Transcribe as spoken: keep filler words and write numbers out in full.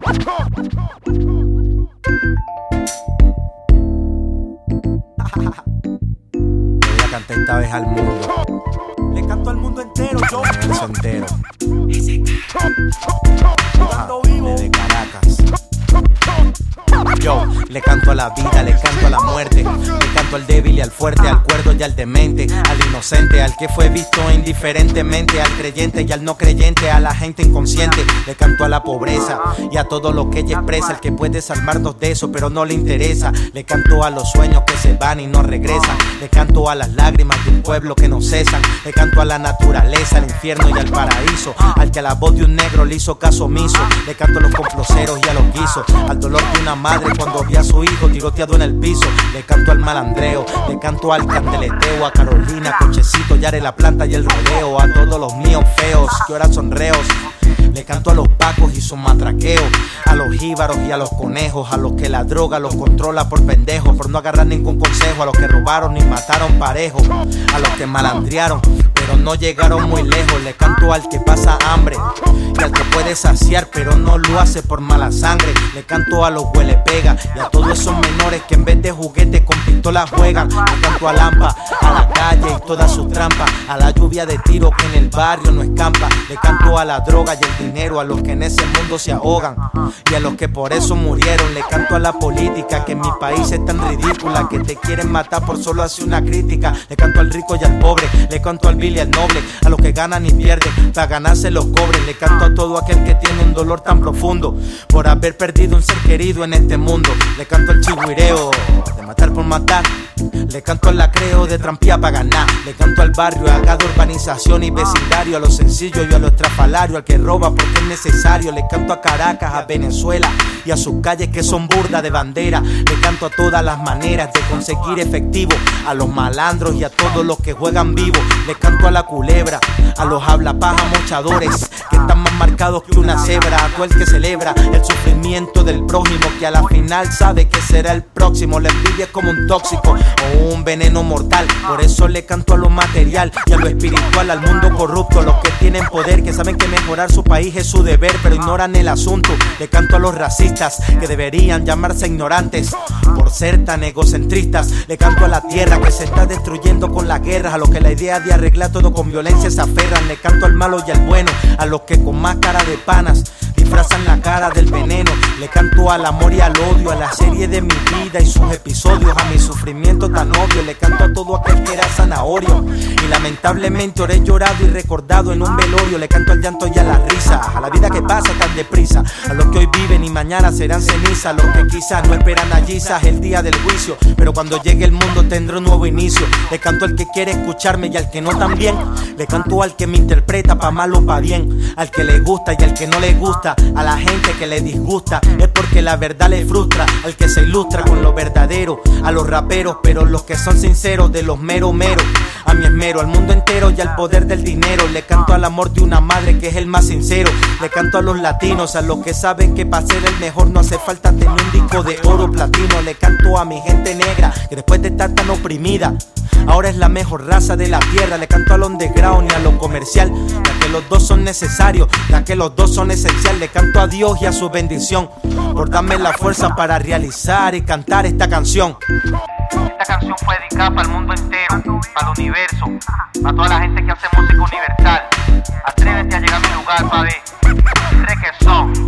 Le canté esta vez al mundo. Le canto al mundo entero, yo. El mundo entero. Cuando vivo. Desde Caracas. Yo le canto a la vida, le canto a la muerte, le canto al débil y al fuerte, al cuerdo y al demente, al inocente, al que fue visto indiferentemente, al creyente y al no creyente, a la gente inconsciente. Le canto a la pobreza y a todo lo que ella expresa, el que puede salvarnos de eso pero no le interesa. Le canto a los sueños que se van y no regresan, le canto a las lágrimas de un pueblo que no cesan, le canto a la naturaleza, al infierno y al paraíso, al que a la voz de un negro le hizo caso omiso. Le canto a los comploseros y a los guisos, al dolor de una madre cuando vi a su hijo tiroteado en el piso. Le canto al malandreo, le canto al candeleteo, a Carolina, Cochecito, Yare la planta y el rodeo, a todos los míos feos que ahora son reos. Le canto a los pacos y su matraqueo, a los jíbaros y a los conejos, a los que la droga los controla por pendejos, por no agarrar ningún consejo, a los que robaron y mataron parejo, a los que malandrearon pero no llegaron muy lejos. Le canto al que pasa hambre y al que puede saciar pero no lo hace por mala sangre. Le canto a los huele pega y a todos esos menores que en vez de juguetes con pistolas juegan. Le canto a Lampa, a la calle y toda su trampa, a la lluvia de tiro que en el barrio no escampa. Le canto a la droga y el dinero, a los que en ese mundo se ahogan y a los que por eso murieron. Le canto a la política que en mi país es tan ridícula, que te quieren matar por solo hacer una crítica. Le canto al rico y al pobre, le canto al vil y al noble, a los que ganan y pierden para ganarse los cobres. Le canto a todo aquel que tiene un dolor tan profundo por haber perdido un ser querido en este mundo. Le canto al chigüireo de matar por matar, le canto al lacreo de trampía para ganar. Le canto al barrio, a cada urbanización y vecindario, a los sencillos y a los estrafalarios, al que roba porque es necesario. Le canto a Caracas, a Venezuela y a sus calles que son burdas de bandera. Le canto a todas las maneras de conseguir efectivo, a los malandros y a todos los que juegan vivo. Le canto a la culebra, a los hablapaja mochadores que están más marcados que una cebra, a todo el que celebra el sufrimiento del prójimo, que a la final sabe que será el próximo. La envidia es como un tóxico o un veneno mortal, por eso le canto a lo material y a lo espiritual, al mundo corrupto, los que tienen poder, que saben que mejorar su país es su deber pero ignoran el asunto. Le canto a los racistas que deberían llamarse ignorantes por ser tan egocentristas. Le canto a la tierra que se está destruyendo con las guerras, a los que la idea de arreglar todo con violencia se aferran. Le canto al malo y al bueno, a los que con máscara de panas disfrazan la cara del veneno. Le canto al amor y al odio, a la serie de mi vida y sus episodios, a mi sufrimiento tan obvio. Le canto a todo aquel que era zanahorio y lamentablemente ahora he llorado y recordado en un velorio. Le canto al llanto y a la risa, a la vida que pasa tan deprisa, a los que hoy viven y mañana serán ceniza, a los que quizás no esperan allí el día del juicio, pero cuando llegue el mundo tendrá un nuevo inicio. Le canto al que quiere escucharme y al que no también. Le canto al que me interpreta pa' mal o pa' bien, al que le gusta y al que no le gusta, a la gente que le disgusta es porque la verdad le frustra, al que se ilustra con lo verdadero, a los raperos pero los que son sinceros, de los mero mero, a mi esmero, al mundo entero y al poder del dinero. Le canto al amor de una madre que es el más sincero. Le canto a los latinos, a los que saben que para ser el mejor no hace falta tener un disco de oro platino. Le canto a mi gente negra que después de estar tan oprimida ahora es la mejor raza de la tierra. Le canto al underground y a lo comercial, ya que los dos son necesarios, ya que los dos son esenciales. Le canto a Dios y a su bendición por darme la fuerza para realizar y cantar esta canción. Esta canción fue dedicada para el mundo entero, para el universo, para toda la gente que hace música universal. Atrévete a llegar a mi lugar, pa' ver. Requesón.